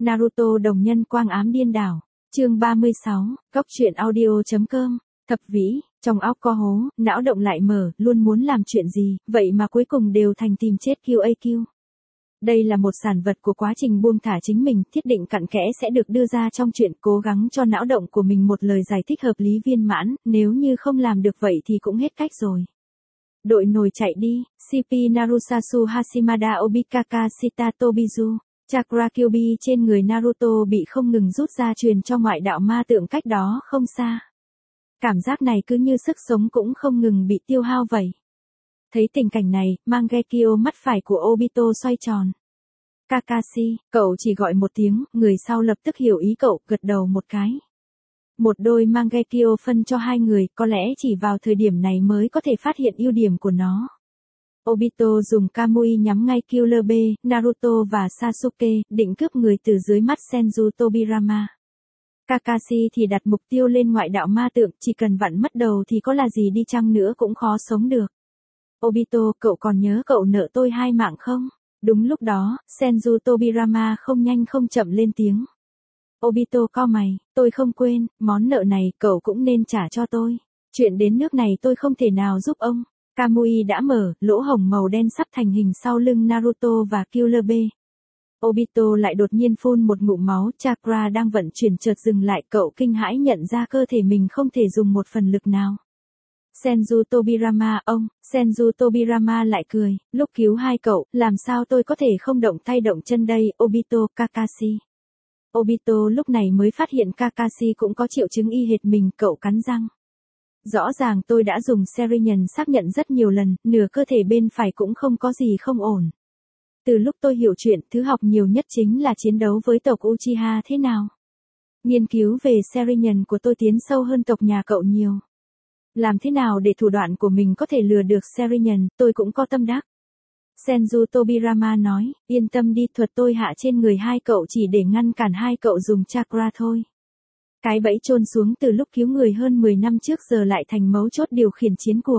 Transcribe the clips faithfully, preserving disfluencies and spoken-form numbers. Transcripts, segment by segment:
Naruto đồng nhân quang ám điên đảo. Chương ba mươi sáu, Góc truyện audio.com. Thập vĩ, trong óc co hố, não động lại mở, luôn muốn làm chuyện gì, vậy mà cuối cùng đều thành tìm chết quy a quy. Đây là một sản vật của quá trình buông thả chính mình, thiết định cặn kẽ sẽ được đưa ra trong chuyện, cố gắng cho não động của mình một lời giải thích hợp lý viên mãn, nếu như không làm được vậy thì cũng hết cách rồi. Đội nồi chạy đi, xê pê Narusasu Hashimada Obikaka Shita Tobizu. Chakra Kyuubi trên người Naruto bị không ngừng rút ra truyền cho ngoại đạo ma tượng cách đó không xa. Cảm giác này cứ như sức sống cũng không ngừng bị tiêu hao vậy. Thấy tình cảnh này, Mangekyo mắt phải của Obito xoay tròn. Kakashi, cậu chỉ gọi một tiếng, người sau lập tức hiểu ý cậu, gật đầu một cái. Một đôi Mangekyo phân cho hai người, có lẽ chỉ vào thời điểm này mới có thể phát hiện ưu điểm của nó. Obito dùng Kamui nhắm ngay Killer Bee, Naruto và Sasuke, định cướp người từ dưới mắt Senju Tobirama. Kakashi thì đặt mục tiêu lên ngoại đạo ma tượng, chỉ cần vặn mất đầu thì có là gì đi chăng nữa cũng khó sống được. Obito, cậu còn nhớ cậu nợ tôi hai mạng không? Đúng lúc đó, Senju Tobirama không nhanh không chậm lên tiếng. Obito cau mày, tôi không quên, món nợ này cậu cũng nên trả cho tôi. Chuyện đến nước này tôi không thể nào giúp ông. Kamui đã mở, lỗ hổng màu đen sắp thành hình sau lưng Naruto và Killer Bee. Obito lại đột nhiên phun một ngụm máu, chakra đang vận chuyển chợt dừng lại, cậu kinh hãi nhận ra cơ thể mình không thể dùng một phần lực nào. Senju Tobirama, ông, Senju Tobirama lại cười, lúc cứu hai cậu, làm sao tôi có thể không động tay động chân đây, Obito, Kakashi. Obito lúc này mới phát hiện Kakashi cũng có triệu chứng y hệt mình, cậu cắn răng. Rõ ràng tôi đã dùng Sharingan xác nhận rất nhiều lần, nửa cơ thể bên phải cũng không có gì không ổn. Từ lúc tôi hiểu chuyện, thứ học nhiều nhất chính là chiến đấu với tộc Uchiha thế nào. Nghiên cứu về Sharingan của tôi tiến sâu hơn tộc nhà cậu nhiều. Làm thế nào để thủ đoạn của mình có thể lừa được Sharingan, tôi cũng có tâm đắc. Senju Tobirama nói, yên tâm đi, thuật tôi hạ trên người hai cậu chỉ để ngăn cản hai cậu dùng chakra thôi. Cái bẫy chôn xuống từ lúc cứu người hơn mười năm trước giờ lại thành mấu chốt điều khiển chiến cuộc.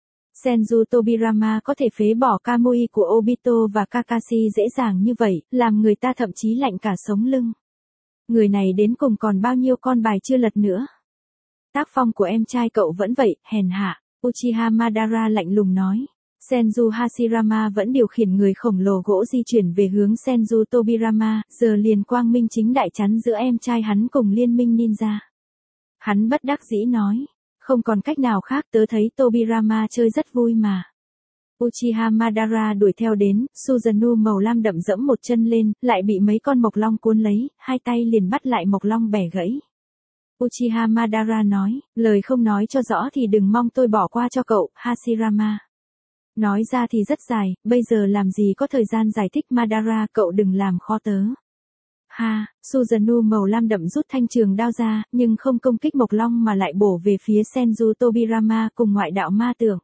Senju Tobirama có thể phế bỏ Kamui của Obito và Kakashi dễ dàng như vậy, làm người ta thậm chí lạnh cả sống lưng. Người này đến cùng còn bao nhiêu con bài chưa lật nữa. Tác phong của em trai cậu vẫn vậy, hèn hạ, Uchiha Madara lạnh lùng nói. Senju Hashirama vẫn điều khiển người khổng lồ gỗ di chuyển về hướng Senju Tobirama, giờ liền quang minh chính đại chắn giữa em trai hắn cùng liên minh ninja. Hắn bất đắc dĩ nói, không còn cách nào khác, tớ thấy Tobirama chơi rất vui mà. Uchiha Madara đuổi theo đến, Susanoo màu lam đậm dẫm một chân lên, lại bị mấy con mộc long cuốn lấy, hai tay liền bắt lại mộc long bẻ gãy. Uchiha Madara nói, lời không nói cho rõ thì đừng mong tôi bỏ qua cho cậu, Hashirama. Nói ra thì rất dài, bây giờ làm gì có thời gian giải thích, Madara, cậu đừng làm khó tớ. Ha, Susanoo màu lam đậm rút thanh trường đao ra, nhưng không công kích mộc long mà lại bổ về phía Senju Tobirama cùng ngoại đạo ma tượng.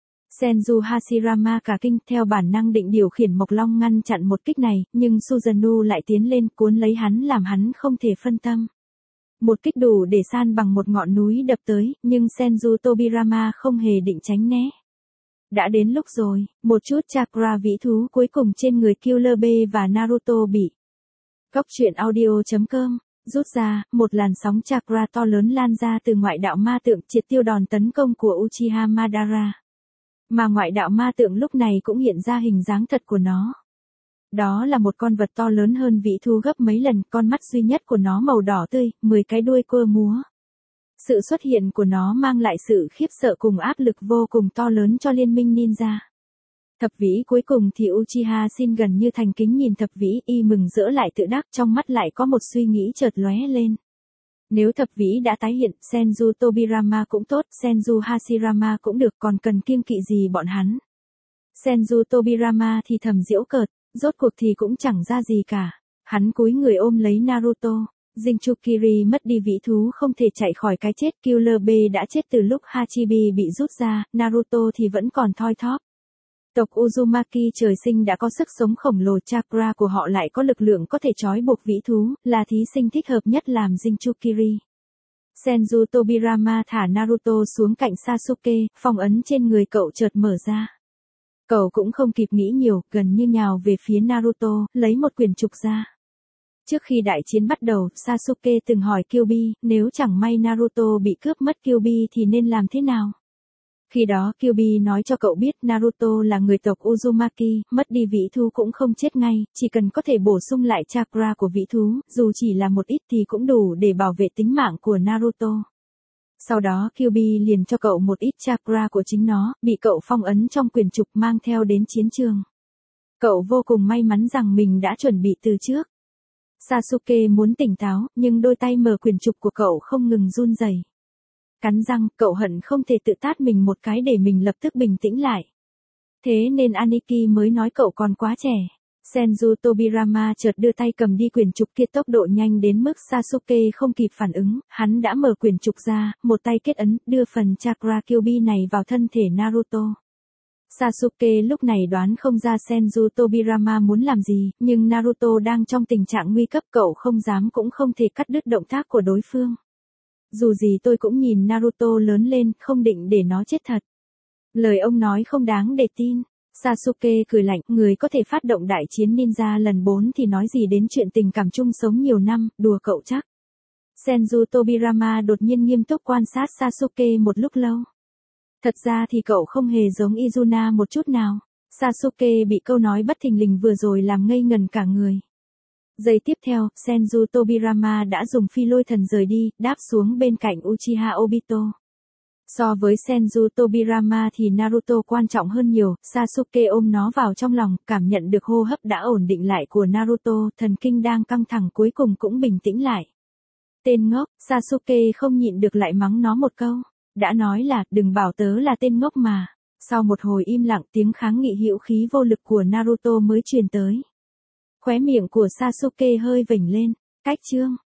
Senju Hashirama cả kinh, theo bản năng định điều khiển mộc long ngăn chặn một kích này, nhưng Susanoo lại tiến lên cuốn lấy hắn làm hắn không thể phân tâm. Một kích đủ để san bằng một ngọn núi đập tới, nhưng Senju Tobirama không hề định tránh né. Đã đến lúc rồi, một chút chakra vĩ thú cuối cùng trên người Killer Bee và Naruto bị Góc truyện audio.com rút ra, một làn sóng chakra to lớn lan ra từ ngoại đạo ma tượng triệt tiêu đòn tấn công của Uchiha Madara. Mà ngoại đạo ma tượng lúc này cũng hiện ra hình dáng thật của nó. Đó là một con vật to lớn hơn vĩ thú gấp mấy lần, con mắt duy nhất của nó màu đỏ tươi, mười cái đuôi quơ múa. Sự xuất hiện của nó mang lại sự khiếp sợ cùng áp lực vô cùng to lớn cho liên minh ninja. Thập vĩ cuối cùng thì Uchiha Shin gần như thành kính nhìn thập vĩ, y mừng rỡ lại tự đắc, trong mắt lại có một suy nghĩ chợt lóe lên. Nếu thập vĩ đã tái hiện, Senju Tobirama cũng tốt, Senju Hashirama cũng được, còn cần kiêng kỵ gì bọn hắn. Senju Tobirama thì thầm giễu cợt, rốt cuộc thì cũng chẳng ra gì cả. Hắn cúi người ôm lấy Naruto. Jinchukiri mất đi vĩ thú không thể chạy khỏi cái chết, Killer Bee đã chết từ lúc Hachibi bị rút ra, Naruto thì vẫn còn thoi thóp. Tộc Uzumaki trời sinh đã có sức sống khổng lồ, chakra của họ lại có lực lượng có thể trói buộc vĩ thú, là thí sinh thích hợp nhất làm Jinchukiri. Senju Tobirama thả Naruto xuống cạnh Sasuke, phong ấn trên người cậu chợt mở ra. Cậu cũng không kịp nghĩ nhiều, gần như nhào về phía Naruto, lấy một quyển trục ra. Trước khi đại chiến bắt đầu, Sasuke từng hỏi Kyuubi, nếu chẳng may Naruto bị cướp mất Kyuubi thì nên làm thế nào? Khi đó Kyuubi nói cho cậu biết Naruto là người tộc Uzumaki, mất đi vị thú cũng không chết ngay, chỉ cần có thể bổ sung lại chakra của vị thú, dù chỉ là một ít thì cũng đủ để bảo vệ tính mạng của Naruto. Sau đó Kyuubi liền cho cậu một ít chakra của chính nó, bị cậu phong ấn trong quyển trục mang theo đến chiến trường. Cậu vô cùng may mắn rằng mình đã chuẩn bị từ trước. Sasuke muốn tỉnh táo, nhưng đôi tay mở quyển trục của cậu không ngừng run rẩy. Cắn răng, cậu hận không thể tự tát mình một cái để mình lập tức bình tĩnh lại. Thế nên Aniki mới nói cậu còn quá trẻ. Senju Tobirama chợt đưa tay cầm đi quyển trục kia tốc độ nhanh đến mức Sasuke không kịp phản ứng, hắn đã mở quyển trục ra, một tay kết ấn, đưa phần chakra Kyuubi này vào thân thể Naruto. Sasuke lúc này đoán không ra Senju Tobirama muốn làm gì, nhưng Naruto đang trong tình trạng nguy cấp, cậu không dám cũng không thể cắt đứt động tác của đối phương. Dù gì tôi cũng nhìn Naruto lớn lên, không định để nó chết thật. Lời ông nói không đáng để tin. Sasuke cười lạnh, người có thể phát động đại chiến ninja lần bốn thì nói gì đến chuyện tình cảm chung sống nhiều năm, đùa cậu chắc. Senju Tobirama đột nhiên nghiêm túc quan sát Sasuke một lúc lâu. Thật ra thì cậu không hề giống Izuna một chút nào. Sasuke bị câu nói bất thình lình vừa rồi làm ngây ngần cả người. Giây tiếp theo, Senju Tobirama đã dùng phi lôi thần rời đi, đáp xuống bên cạnh Uchiha Obito. So với Senju Tobirama thì Naruto quan trọng hơn nhiều, Sasuke ôm nó vào trong lòng, cảm nhận được hô hấp đã ổn định lại của Naruto, thần kinh đang căng thẳng cuối cùng cũng bình tĩnh lại. Tên ngốc, Sasuke không nhịn được lại mắng nó một câu. Đã nói là, đừng bảo tớ là tên ngốc mà. Sau một hồi im lặng, tiếng kháng nghị hữu khí vô lực của Naruto mới truyền tới. Khóe miệng của Sasuke hơi vểnh lên. Cách chương